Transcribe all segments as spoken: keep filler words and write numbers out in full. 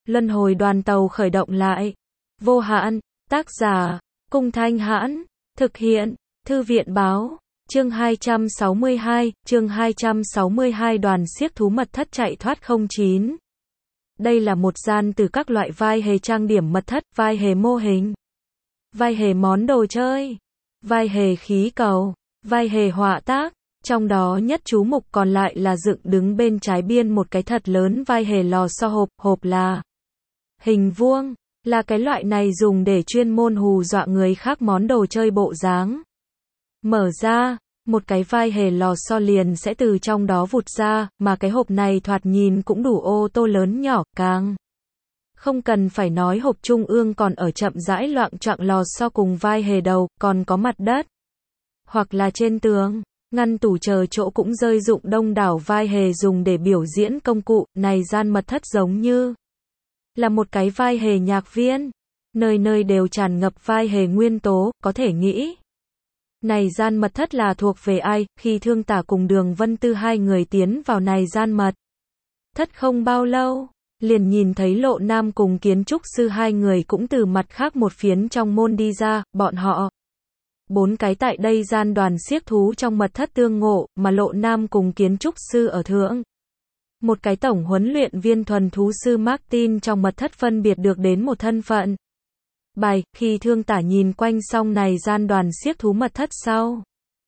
Luân hồi đoàn tàu khởi động lại. Vô hạn, tác giả, Cung Thanh Hãn, thực hiện, Thư viện báo, chương hai trăm sáu mươi hai, chương hai trăm sáu mươi hai đoàn xiếc thú mật thất chạy thoát không chín. Đây là một gian từ các loại vai hề trang điểm mật thất, vai hề mô hình, vai hề món đồ chơi, vai hề khí cầu, vai hề họa tác. Trong đó nhất chú mục còn lại là dựng đứng bên trái biên một cái thật lớn vai hề lò xo hộp, hộp là hình vuông, là cái loại này dùng để chuyên môn hù dọa người khác món đồ chơi bộ dáng. Mở ra, một cái vai hề lò xo liền sẽ từ trong đó vụt ra, mà cái hộp này thoạt nhìn cũng đủ ô tô lớn nhỏ, càng không cần phải nói hộp trung ương còn ở chậm rãi loạng choạng lò xo cùng vai hề đầu, còn có mặt đất, hoặc là trên tường, ngăn tủ chờ chỗ cũng rơi dụng đông đảo vai hề dùng để biểu diễn công cụ. Này gian mật thất giống như là một cái vai hề nhạc viên, nơi nơi đều tràn ngập vai hề nguyên tố, có thể nghĩ này gian mật thất là thuộc về ai. Khi Thương Tả cùng Đường Vân Tư hai người tiến vào này gian mật thất không bao lâu, liền nhìn thấy Lộ Nam cùng kiến trúc sư hai người cũng từ mặt khác một phiến trong môn đi ra. Bọn họ bốn cái tại đây gian đoàn xiếc thú trong mật thất tương ngộ, mà Lộ Nam cùng kiến trúc sư ở thượng. Một cái tổng huấn luyện viên thuần thú sư Martin trong mật thất phân biệt được đến một thân phận. Bài, khi Thương Tả nhìn quanh xong này gian đoàn xiếc thú mật thất sau,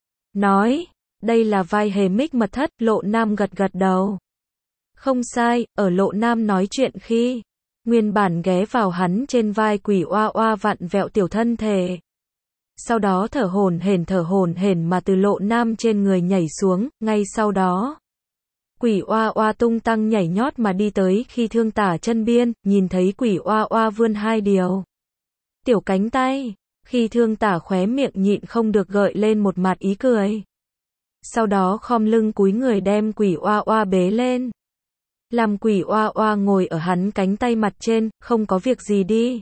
nói, đây là vai hề mic mật thất. Lộ Nam gật gật đầu. Không sai, ở Lộ Nam nói chuyện khi, nguyên bản ghé vào hắn trên vai quỷ oa oa vặn vẹo tiểu thân thể. Sau đó thở hổn hển thở hổn hển mà từ Lộ Nam trên người nhảy xuống, ngay sau đó quỷ oa oa tung tăng nhảy nhót mà đi tới khi Thương Tả chân biên, nhìn thấy quỷ oa oa vươn hai điều tiểu cánh tay, khi Thương Tả khóe miệng nhịn không được gợi lên một mặt ý cười. Sau đó khom lưng cúi người đem quỷ oa oa bế lên, làm quỷ oa oa ngồi ở hắn cánh tay mặt trên. Không có việc gì đi?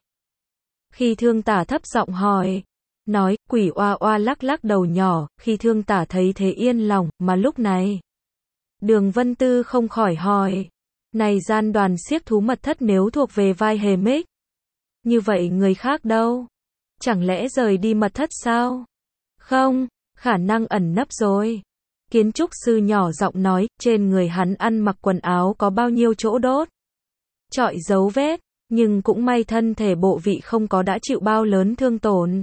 Khi Thương Tả thấp giọng hỏi, nói, quỷ oa oa lắc lắc đầu nhỏ. Khi Thương Tả thấy thế yên lòng, mà lúc này Đường Vân Tư không khỏi hỏi, này gian đoàn xiếc thú mật thất nếu thuộc về vai hề mic, như vậy người khác đâu? Chẳng lẽ rời đi mật thất sao? Không, khả năng ẩn nấp rồi. Kiến trúc sư nhỏ giọng nói, trên người hắn ăn mặc quần áo có bao nhiêu chỗ đốt, chọi dấu vết, nhưng cũng may thân thể bộ vị không có đã chịu bao lớn thương tổn.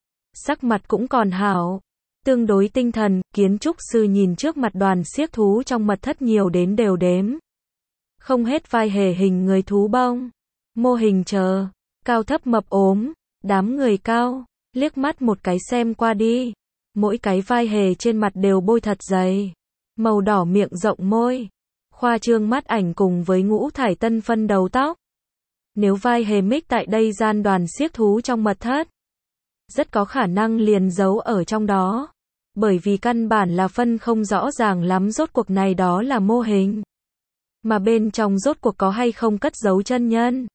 Sắc mặt cũng còn hảo, tương đối tinh thần. Kiến trúc sư nhìn trước mặt đoàn xiếc thú trong mật thất nhiều đến đều đếm không hết vai hề hình người thú bông, mô hình chờ, cao thấp mập ốm, đám người cao, liếc mắt một cái xem qua đi, mỗi cái vai hề trên mặt đều bôi thật dày, màu đỏ miệng rộng môi, khoa trương mắt ảnh cùng với ngũ thải tân phân đầu tóc. Nếu vai hề mic tại đây gian đoàn xiếc thú trong mật thất, rất có khả năng liền giấu ở trong đó, bởi vì căn bản là phân không rõ ràng lắm rốt cuộc này đó là mô hình, mà bên trong rốt cuộc có hay không cất giấu chân nhân.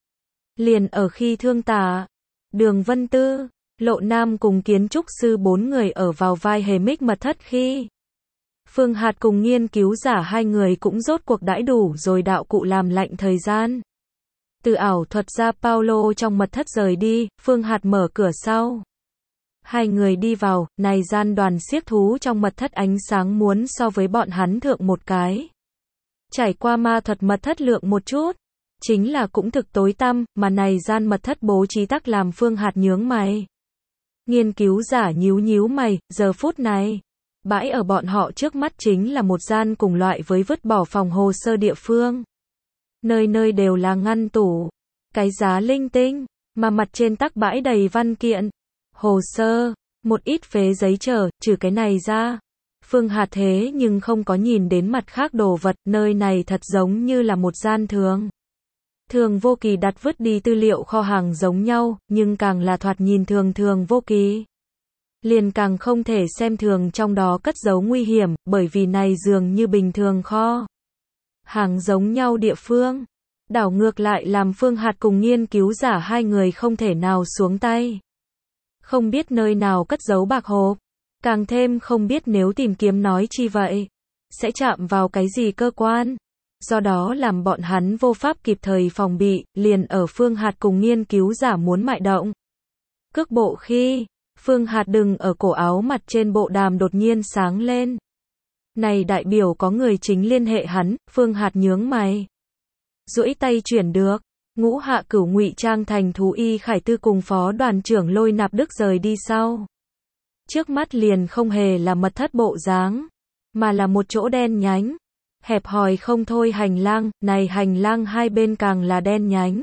Liền ở khi Thương Tả, Đường Vân Tư, Lộ Nam cùng kiến trúc sư bốn người ở vào vai hề mic mật thất khi Phương Hạt cùng nghiên cứu giả hai người cũng rốt cuộc đãi đủ rồi đạo cụ làm lạnh thời gian. Từ ảo thuật ra Paulo trong mật thất rời đi, Phương Hạt mở cửa sau. Hai người đi vào, này gian đoàn xiếc thú trong mật thất ánh sáng muốn so với bọn hắn thượng một cái. Trải qua ma thuật mật thất lượng một chút, chính là cũng thực tối tăm, mà này gian mật thất bố trí tắc làm Phương Hạt nhướng mày. Nghiên cứu giả nhíu nhíu mày, giờ phút này, bãi ở bọn họ trước mắt chính là một gian cùng loại với vứt bỏ phòng hồ sơ địa phương. Nơi nơi đều là ngăn tủ, cái giá linh tinh, mà mặt trên tắc bãi đầy văn kiện, hồ sơ, một ít phế giấy chờ. Trừ cái này ra, Phương Hạt thế nhưng không có nhìn đến mặt khác đồ vật. Nơi này thật giống như là một gian thường thường vô kỳ đặt vứt đi tư liệu kho hàng giống nhau, nhưng càng là thoạt nhìn thường thường vô kỳ, liền càng không thể xem thường trong đó cất giấu nguy hiểm, bởi vì này dường như bình thường kho hàng giống nhau địa phương. Đảo ngược lại làm Phương Hạt cùng nghiên cứu giả hai người không thể nào xuống tay. Không biết nơi nào cất giấu bạc hộp, càng thêm không biết nếu tìm kiếm nói chi vậy, sẽ chạm vào cái gì cơ quan. do đó làm bọn hắn vô pháp kịp thời phòng bị, liền ở Phương Hạt cùng nghiên cứu giả muốn mại động cước bộ khi, Phương Hạt đừng ở cổ áo mặt trên bộ đàm đột nhiên sáng lên. Này đại biểu có người chính liên hệ hắn, Phương Hạt nhướng mày. Duỗi tay chuyển được, Ngũ Hạ Cửu ngụy trang thành thú y Khải Tư cùng phó đoàn trưởng Lôi Nạp Đức rời đi sau. Trước mắt liền không hề là mật thất bộ dáng, mà là một chỗ đen nhánh, hẹp hòi không thôi hành lang, này hành lang hai bên càng là đen nhánh.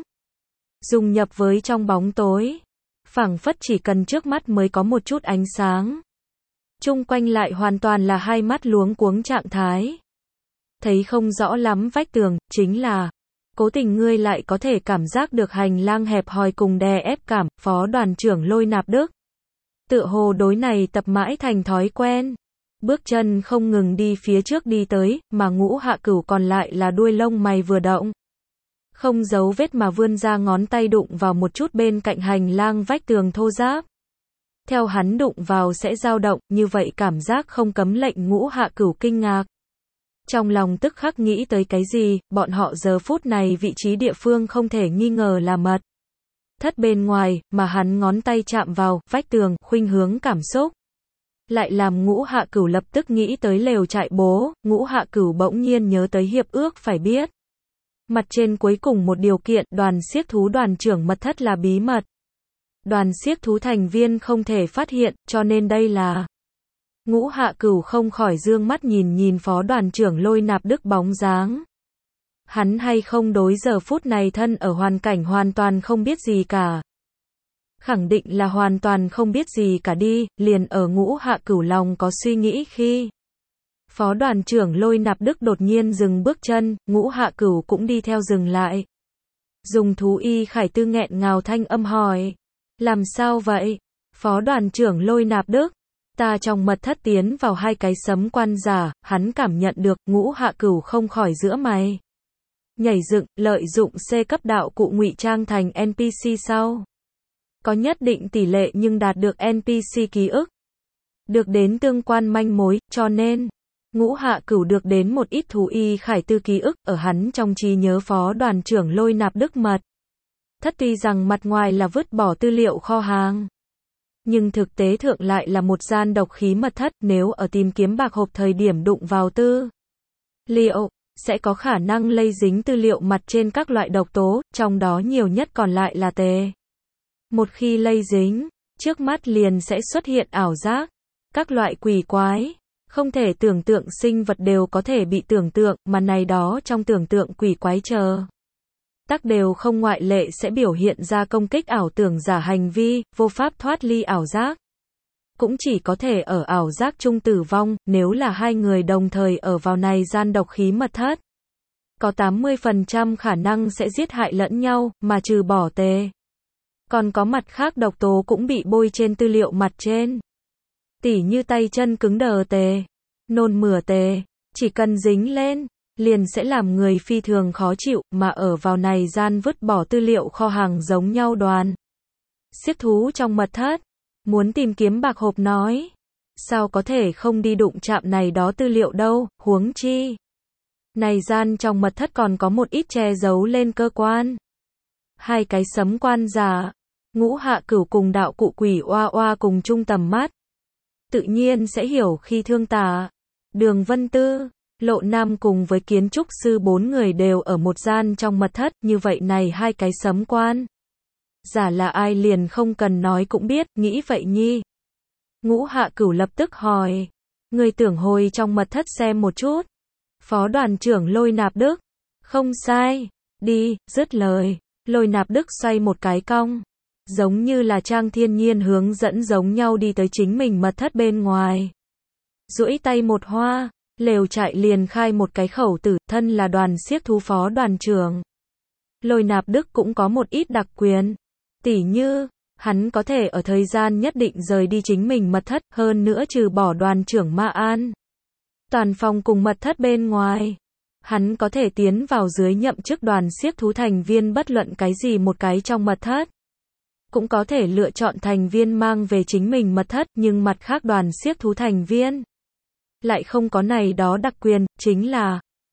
Dùng nhập với trong bóng tối, phảng phất chỉ cần trước mắt mới có một chút ánh sáng. Chung quanh lại hoàn toàn là hai mắt luống cuống trạng thái. Thấy không rõ lắm vách tường, chính là cố tình ngươi lại có thể cảm giác được hành lang hẹp hòi cùng đè ép cảm, phó đoàn trưởng Lôi Nạp Đức. Tựa hồ đối này tập mãi thành thói quen. Bước chân không ngừng đi phía trước đi tới, mà Ngũ Hạ Cửu còn lại là đuôi lông mày vừa động. Không giấu vết mà vươn ra ngón tay đụng vào một chút bên cạnh hành lang vách tường thô ráp. Theo hắn đụng vào sẽ dao động, như vậy cảm giác không cấm lệnh Ngũ Hạ Cửu kinh ngạc. Trong lòng tức khắc nghĩ tới cái gì, bọn họ giờ phút này vị trí địa phương không thể nghi ngờ là mật thất bên ngoài, mà hắn ngón tay chạm vào vách tường, khuynh hướng cảm xúc. Lại làm Ngũ Hạ Cửu lập tức nghĩ tới lều trại bố, Ngũ Hạ Cửu bỗng nhiên nhớ tới hiệp ước phải biết. Mặt trên cuối cùng một điều kiện, đoàn xiếc thú đoàn trưởng mật thất là bí mật. Đoàn xiếc thú thành viên không thể phát hiện, cho nên đây là. Ngũ Hạ Cửu không khỏi dương mắt nhìn nhìn phó đoàn trưởng Lôi Nạp Đức bóng dáng. Hắn hay không đối giờ phút này thân ở hoàn cảnh hoàn toàn không biết gì cả. Khẳng định là hoàn toàn không biết gì cả đi, liền ở Ngũ Hạ Cửu lòng có suy nghĩ khi. Phó đoàn trưởng Lôi Nạp Đức đột nhiên dừng bước chân, Ngũ Hạ Cửu cũng đi theo dừng lại. Dùng thú y Khải Tư nghẹn ngào thanh âm hỏi. Làm sao vậy? Phó đoàn trưởng Lôi Nạp Đức. Ta trong mật thất tiến vào hai cái sấm quan giả, hắn cảm nhận được, Ngũ Hạ Cửu không khỏi giữa mày. Nhảy dựng, lợi dụng C cấp đạo cụ ngụy trang thành en pê xê sau. Có nhất định tỷ lệ nhưng đạt được en pê xê ký ức. Được đến tương quan manh mối, cho nên, Ngũ Hạ Cửu được đến một ít thú y Khải Tư ký ức, ở hắn trong trí nhớ phó đoàn trưởng Lôi Nạp Đức mật thất tuy rằng mặt ngoài là vứt bỏ tư liệu kho hàng. Nhưng thực tế thượng lại là một gian độc khí mật thất, nếu ở tìm kiếm bạc hộp thời điểm đụng vào tư liệu, sẽ có khả năng lây dính tư liệu mặt trên các loại độc tố, trong đó nhiều nhất còn lại là tê. Một khi lây dính, trước mắt liền sẽ xuất hiện ảo giác, các loại quỷ quái, không thể tưởng tượng sinh vật đều có thể bị tưởng tượng, mà này đó trong tưởng tượng quỷ quái chờ. Tắc đều không ngoại lệ sẽ biểu hiện ra công kích ảo tưởng giả hành vi, vô pháp thoát ly ảo giác. Cũng chỉ có thể ở ảo giác chung tử vong, nếu là hai người đồng thời ở vào này gian độc khí mật thất. Có tám mươi phần trăm khả năng sẽ giết hại lẫn nhau, mà trừ bỏ tê. Còn có mặt khác độc tố cũng bị bôi trên tư liệu mặt trên. Tỉ như tay chân cứng đờ tê, nôn mửa tê, chỉ cần dính lên, liền sẽ làm người phi thường khó chịu, mà ở vào này gian vứt bỏ tư liệu kho hàng giống nhau đoàn. Xiếc thú trong mật thất, muốn tìm kiếm bạc hộp nói. Sao có thể không đi đụng chạm này đó tư liệu đâu, huống chi. Này gian trong mật thất còn có một ít che giấu lên cơ quan. Hai cái sấm quan giả, Ngũ Hạ Cửu cùng đạo cụ quỷ oa oa cùng chung tầm mắt. Tự nhiên sẽ hiểu khi thương tà. Đường Vân Tư, Lộ Nam cùng với kiến trúc sư bốn người đều ở một gian trong mật thất, như vậy này hai cái sấm quan. Giả là ai liền không cần nói cũng biết, nghĩ vậy nhi. Ngũ Hạ Cửu lập tức hỏi. Người tưởng hồi trong mật thất xem một chút. Phó đoàn trưởng Lôi Nạp Đức. Không sai. Đi, dứt lời. Lôi Nạp Đức xoay một cái cong. Giống như là Trang Thiên Nhiên hướng dẫn giống nhau đi tới chính mình mật thất bên ngoài. Duỗi tay một hoa. Lều trại liền khai một cái khẩu tử, thân là đoàn xiếc thú phó đoàn trưởng. Lôi Nạp Đức cũng có một ít đặc quyền. Tỉ như, hắn có thể ở thời gian nhất định rời đi chính mình mật thất, hơn nữa trừ bỏ đoàn trưởng Ma An. Toàn phòng cùng mật thất bên ngoài. Hắn có thể tiến vào dưới nhậm chức đoàn xiếc thú thành viên bất luận cái gì một cái trong mật thất. Cũng có thể lựa chọn thành viên mang về chính mình mật thất, nhưng mặt khác đoàn xiếc thú thành viên lại không có này đó đặc quyền, chính là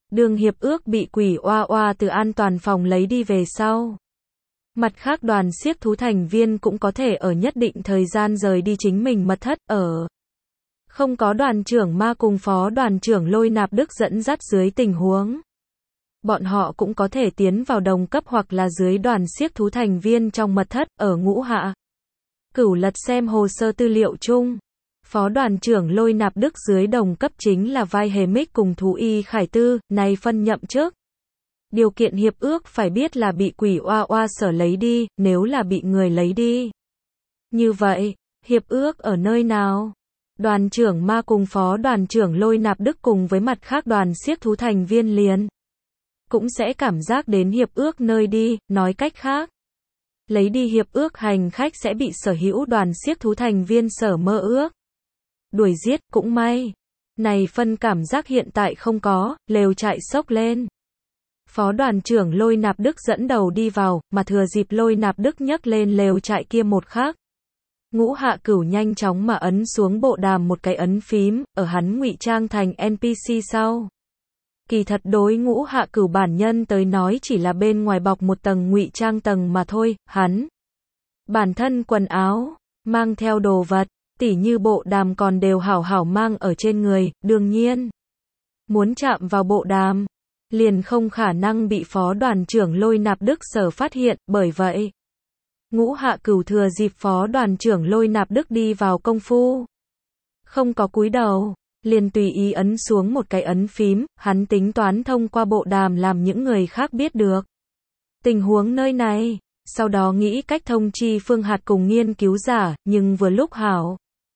Đường hiệp ước bị quỷ oa oa từ an toàn phòng lấy đi về sau. Mặt khác đoàn xiếc thú thành viên cũng có thể ở nhất định thời gian rời đi chính mình mật thất, ở không có đoàn trưởng Ma cùng phó đoàn trưởng Lôi Nạp Đức dẫn dắt dưới tình huống. Bọn họ cũng có thể tiến vào đồng cấp hoặc là dưới đoàn xiếc thú thành viên trong mật thất, ở Ngũ Hạ Cửu lật xem hồ sơ tư liệu chung. Phó đoàn trưởng Lôi Nạp Đức dưới đồng cấp chính là vai hề mích cùng thú y Khải Tư, nay phân nhậm chức. Điều kiện hiệp ước phải biết là bị quỷ oa oa sở lấy đi, nếu là bị người lấy đi. Như vậy, hiệp ước ở nơi nào? Đoàn trưởng Ma cùng phó đoàn trưởng Lôi Nạp Đức cùng với mặt khác đoàn xiếc thú thành viên liền cũng sẽ cảm giác đến hiệp ước nơi đi, nói cách khác. Lấy đi hiệp ước hành khách sẽ bị sở hữu đoàn xiếc thú thành viên sở mơ ước. Đuổi giết, cũng may. Này phân cảm giác hiện tại không có, lều trại sốc lên. Phó đoàn trưởng Lôi Nạp Đức dẫn đầu đi vào, mà thừa dịp Lôi Nạp Đức nhấc lên lều trại kia một khắc. Ngũ Hạ Cửu nhanh chóng mà ấn xuống bộ đàm một cái ấn phím, ở hắn ngụy trang thành en pê xê sau. Kỳ thật đối Ngũ Hạ Cửu bản nhân tới nói chỉ là bên ngoài bọc một tầng ngụy trang tầng mà thôi, hắn. Bản thân quần áo, mang theo đồ vật, tỉ như bộ đàm còn đều hảo hảo mang ở trên người, đương nhiên. Muốn chạm vào bộ đàm, liền không khả năng bị phó đoàn trưởng Lôi Nạp Đức sở phát hiện, bởi vậy. Ngũ Hạ Cửu thừa dịp phó đoàn trưởng Lôi Nạp Đức đi vào công phu. Không có cúi đầu, liền tùy ý ấn xuống một cái ấn phím, hắn tính toán thông qua bộ đàm làm những người khác biết được. Tình huống nơi này, sau đó nghĩ cách thông chi Phương Hạt cùng nghiên cứu giả, nhưng vừa lúc hảo.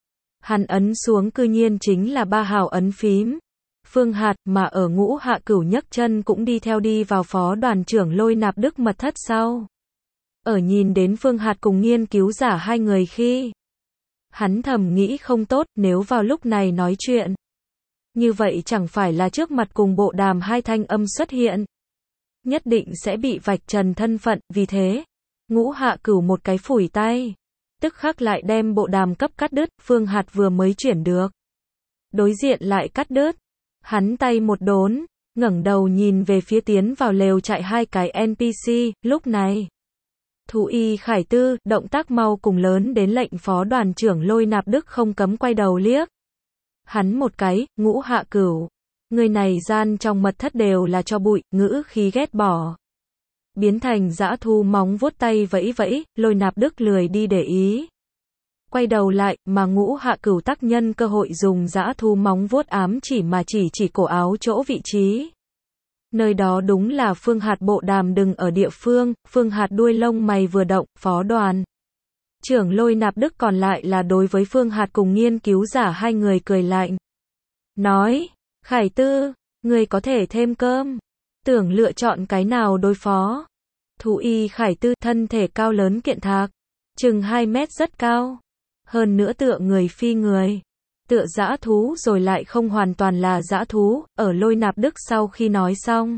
Hắn ấn xuống cư nhiên chính là ba hào ấn phím. Phương Hạt mà ở Ngũ Hạ Cửu nhấc chân cũng đi theo đi vào phó đoàn trưởng Lôi Nạp Đức mật thất sau. Ở nhìn đến Phương Hạt cùng nghiên cứu giả hai người khi. Hắn thầm nghĩ không tốt nếu vào lúc này nói chuyện. Như vậy chẳng phải là trước mặt cùng bộ đàm hai thanh âm xuất hiện. Nhất định sẽ bị vạch trần thân phận, vì thế. Ngũ Hạ Cửu một cái phủi tay. Tức khắc lại đem bộ đàm cấp cắt đứt, Phương Hạt vừa mới chuyển được. Đối diện lại cắt đứt. Hắn tay một đốn, ngẩng đầu nhìn về phía tiến vào lều trại hai cái en pê xê, lúc này. Thú y Khải Tư, động tác mau cùng lớn đến lệnh phó đoàn trưởng Lôi Nạp Đức không cấm quay đầu liếc. Hắn một cái, Ngũ Hạ Cửu. Người này gian trong mật thất đều là cho bụi, ngữ khí ghét bỏ. Biến thành dã thu móng vuốt tay vẫy vẫy, Lôi Nạp Đức lười đi để ý. Quay đầu lại, mà Ngũ Hạ Cửu tác nhân cơ hội dùng dã thu móng vuốt ám chỉ mà chỉ chỉ cổ áo chỗ vị trí. Nơi đó đúng là Phương Hạt bộ đàm đừng ở địa phương, Phương Hạt đuôi lông mày vừa động, phó đoàn. Trưởng Lôi Nạp Đức còn lại là đối với Phương Hạt cùng nghiên cứu giả hai người cười lạnh. Nói, Khải Tư, người có thể thêm cơm. Tưởng lựa chọn cái nào đối phó. Thú y Khải Tư thân thể cao lớn kiện thạc. Chừng hai mét rất cao. Hơn nữa tựa người phi người. Tựa dã thú rồi lại không hoàn toàn là dã thú, ở Lôi Nạp Đức sau khi nói xong.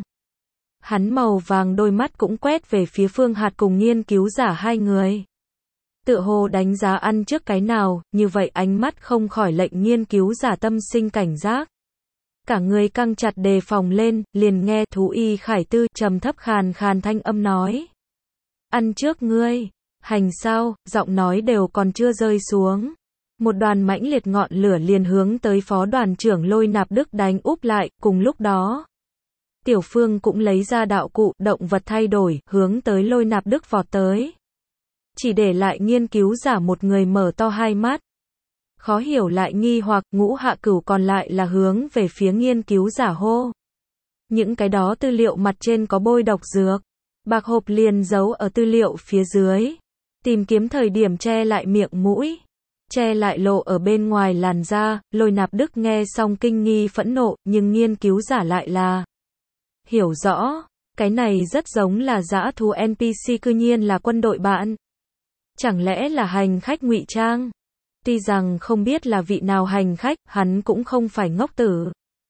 Hắn màu vàng đôi mắt cũng quét về phía Phương Hạt cùng nghiên cứu giả hai người. Tựa hồ đánh giá ăn trước cái nào, như vậy ánh mắt không khỏi lệnh nghiên cứu giả tâm sinh cảnh giác. Cả người căng chặt đề phòng lên, liền nghe thú y Khải Tư trầm thấp khàn khàn thanh âm nói. Ăn trước ngươi, hành sao, giọng nói đều còn chưa rơi xuống. Một đoàn mãnh liệt ngọn lửa liền hướng tới phó đoàn trưởng Lôi Nạp Đức đánh úp lại, cùng lúc đó. Tiểu Phương cũng lấy ra đạo cụ, động vật thay đổi, hướng tới Lôi Nạp Đức vọt tới. Chỉ để lại nghiên cứu giả một người mở to hai mắt. Khó hiểu lại nghi hoặc, Ngũ Hạ Cửu còn lại là hướng về phía nghiên cứu giả hô. Những cái đó tư liệu mặt trên có bôi độc dược. Bạc hộp liền giấu ở tư liệu phía dưới. Tìm kiếm thời điểm che lại miệng mũi. Che lại lộ ở bên ngoài làn da, Lôi Nạp Đức nghe xong kinh nghi phẫn nộ, nhưng nghiên cứu giả lại là hiểu rõ, cái này rất giống là dã thú en pê xê cư nhiên là quân đội bạn. Chẳng lẽ là hành khách ngụy trang? Tuy rằng không biết là vị nào hành khách, hắn cũng không phải ngốc tử.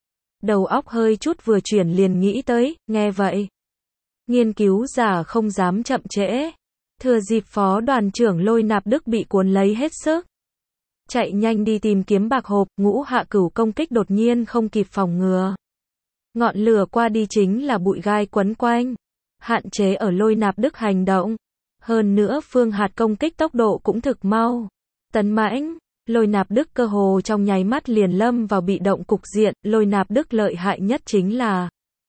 Đầu óc hơi chút vừa chuyển liền nghĩ tới, nghe vậy. Nghiên cứu giả không dám chậm trễ. Thừa dịp phó đoàn trưởng Lôi Nạp Đức bị cuốn lấy hết sức. Chạy nhanh đi tìm kiếm bạc hộp, Ngũ Hạ Cửu công kích đột nhiên không kịp phòng ngừa. Ngọn lửa qua đi chính là bụi gai quấn quanh, hạn chế ở Lôi Nạp Đức hành động. Hơn nữa Phương Hạt công kích tốc độ cũng thực mau, tấn mãnh. Lôi Nạp Đức cơ hồ trong nháy mắt liền lâm vào bị động cục diện. Lôi Nạp Đức lợi hại nhất chính là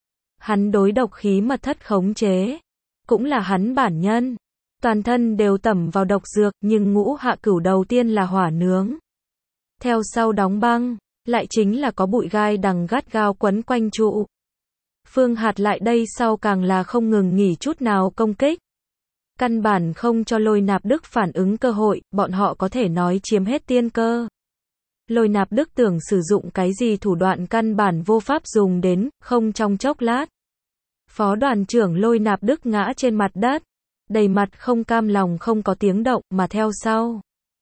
hắn đối độc khí mật thất khống chế, cũng là hắn bản nhân. Toàn thân đều tẩm vào độc dược, nhưng ngũ hạ cửu đầu tiên là hỏa nướng, theo sau đóng băng, lại chính là có bụi gai đằng gắt gao quấn quanh trụ. Phương Hạt lại đây sau càng là không ngừng nghỉ chút nào công kích, căn bản không cho Lôi Nạp Đức phản ứng cơ hội, bọn họ có thể nói chiếm hết tiên cơ. Lôi Nạp Đức tưởng sử dụng cái gì thủ đoạn căn bản vô pháp dùng đến, không trong chốc lát. Phó đoàn trưởng Lôi Nạp Đức ngã trên mặt đất, đầy mặt không cam lòng không có tiếng động, mà theo sau.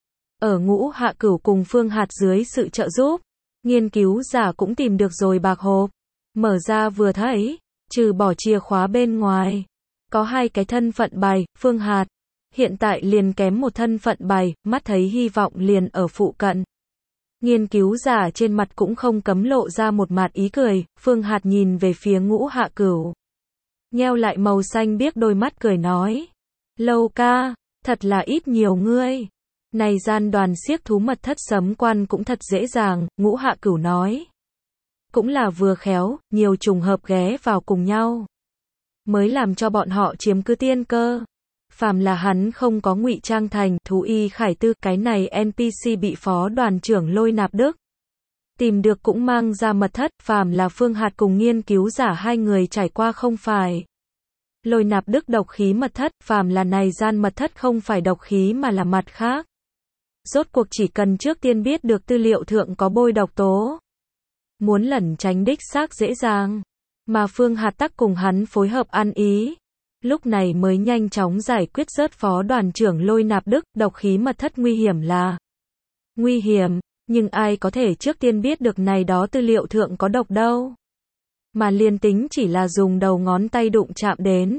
Ở ngũ hạ cửu cùng Phương Hạt dưới sự trợ giúp, nghiên cứu giả cũng tìm được rồi bạc hộp. Mở ra vừa thấy, trừ bỏ chìa khóa bên ngoài, có hai cái thân phận bài. Phương Hạt hiện tại liền kém một thân phận bài, mắt thấy hy vọng liền ở phụ cận. Nghiên cứu giả trên mặt cũng không cấm lộ ra một mặt ý cười. Phương Hạt nhìn về phía ngũ hạ cửu, nheo lại màu xanh biếc đôi mắt cười nói, Lâu ca, thật là ít nhiều ngươi. Này gian đoàn xiếc thú mật thất sấm quan cũng thật dễ dàng. Ngũ hạ cửu nói, cũng là vừa khéo, nhiều trùng hợp ghé vào cùng nhau, mới làm cho bọn họ chiếm cứ tiên cơ. Phàm là hắn không có ngụy trang thành thú y khải tư, cái này en pê xê bị phó đoàn trưởng Lôi Nạp Đức tìm được cũng mang ra mật thất. Phàm là Phương Hạt cùng nghiên cứu giả hai người trải qua không phải Lôi Nạp Đức độc khí mật thất, phàm là này gian mật thất không phải độc khí mà là mặt khác. Rốt cuộc chỉ cần trước tiên biết được tư liệu thượng có bôi độc tố, muốn lẩn tránh đích xác dễ dàng. Mà Phương Hạt tắc cùng hắn phối hợp ăn ý, lúc này mới nhanh chóng giải quyết rớt phó đoàn trưởng Lôi Nạp Đức. Độc khí mật thất nguy hiểm là nguy hiểm, nhưng ai có thể trước tiên biết được này đó tư liệu thượng có độc đâu. Mà liên tính chỉ là dùng đầu ngón tay đụng chạm đến,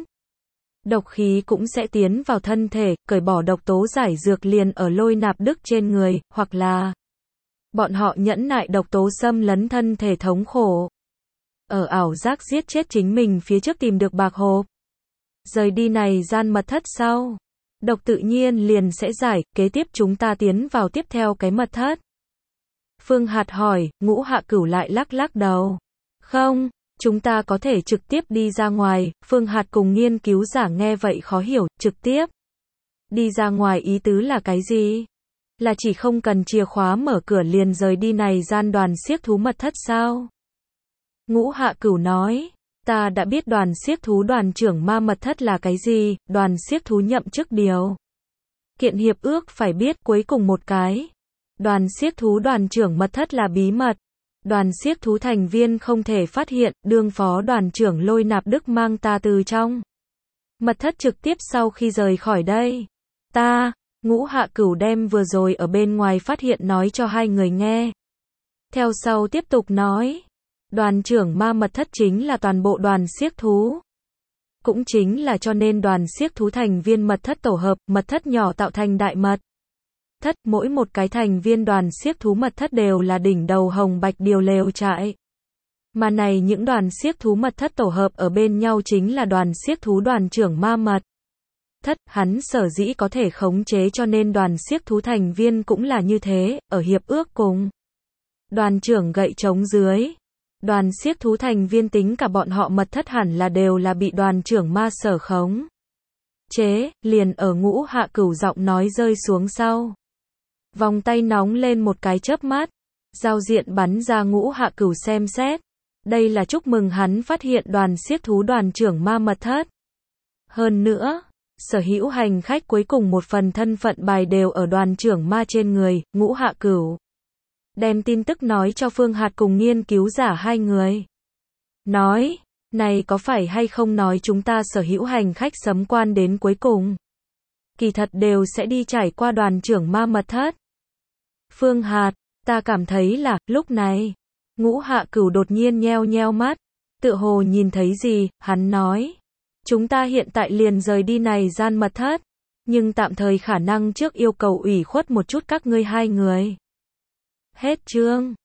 độc khí cũng sẽ tiến vào thân thể, cởi bỏ độc tố giải dược liền ở Lôi Nạp Đức trên người, hoặc là bọn họ nhẫn nại độc tố xâm lấn thân thể thống khổ. Ở ảo giác giết chết chính mình phía trước tìm được bạc hộp, rời đi này gian mật thất sau, độc tự nhiên liền sẽ giải. Kế tiếp chúng ta tiến vào tiếp theo cái mật thất. Phương Hạt hỏi. Ngũ hạ cửu lại lắc lắc đầu. Không, chúng ta có thể trực tiếp đi ra ngoài. Phương Hạt cùng nghiên cứu giả nghe vậy khó hiểu. Trực tiếp đi ra ngoài ý tứ là cái gì? Là chỉ không cần chìa khóa mở cửa liền rời đi này gian đoàn xiếc thú mật thất sao? Ngũ hạ cửu nói, ta đã biết đoàn xiếc thú đoàn trưởng ma mật thất là cái gì. Đoàn xiếc thú nhậm chức điều kiện hiệp ước phải biết cuối cùng một cái. Đoàn xiếc thú đoàn trưởng mật thất là bí mật, đoàn xiếc thú thành viên không thể phát hiện. Đương phó đoàn trưởng Lôi Nạp Đức mang ta từ trong mật thất trực tiếp sau khi rời khỏi đây. Ta, ngũ hạ cửu đem vừa rồi ở bên ngoài phát hiện nói cho hai người nghe. Theo sau tiếp tục nói, đoàn trưởng ma mật thất chính là toàn bộ đoàn xiếc thú. Cũng chính là cho nên đoàn xiếc thú thành viên mật thất tổ hợp, mật thất nhỏ tạo thành đại mật thất. Mỗi một cái thành viên đoàn xiếc thú mật thất đều là đỉnh đầu hồng bạch điều lều trại. Mà này những đoàn xiếc thú mật thất tổ hợp ở bên nhau chính là đoàn xiếc thú đoàn trưởng ma mật thất. Hắn sở dĩ có thể khống chế cho nên đoàn xiếc thú thành viên cũng là như thế. Ở hiệp ước cùng đoàn trưởng gậy trống dưới, đoàn xiếc thú thành viên tính cả bọn họ mật thất hẳn là đều là bị đoàn trưởng ma sở khống chế. Liền ở ngũ hạ cửu giọng nói rơi xuống sau, vòng tay nóng lên một cái chớp mắt, giao diện bắn ra. Ngũ hạ cửu xem xét, đây là chúc mừng hắn phát hiện đoàn xiếc thú đoàn trưởng ma mật thất. Hơn nữa, sở hữu hành khách cuối cùng một phần thân phận bài đều ở đoàn trưởng ma trên người. Ngũ hạ cửu đem tin tức nói cho Phương Hạt cùng nghiên cứu giả hai người. Nói, này có phải hay không nói chúng ta sở hữu hành khách sấm quan đến cuối cùng kỳ thật đều sẽ đi trải qua đoàn trưởng ma mật thất. Phương Hạt, ta cảm thấy là, lúc này, ngũ hạ cửu đột nhiên nheo nheo mắt, tựa hồ nhìn thấy gì. Hắn nói, chúng ta hiện tại liền rời đi này gian mật thất, nhưng tạm thời khả năng trước yêu cầu ủy khuất một chút các ngươi hai người. Hết chương.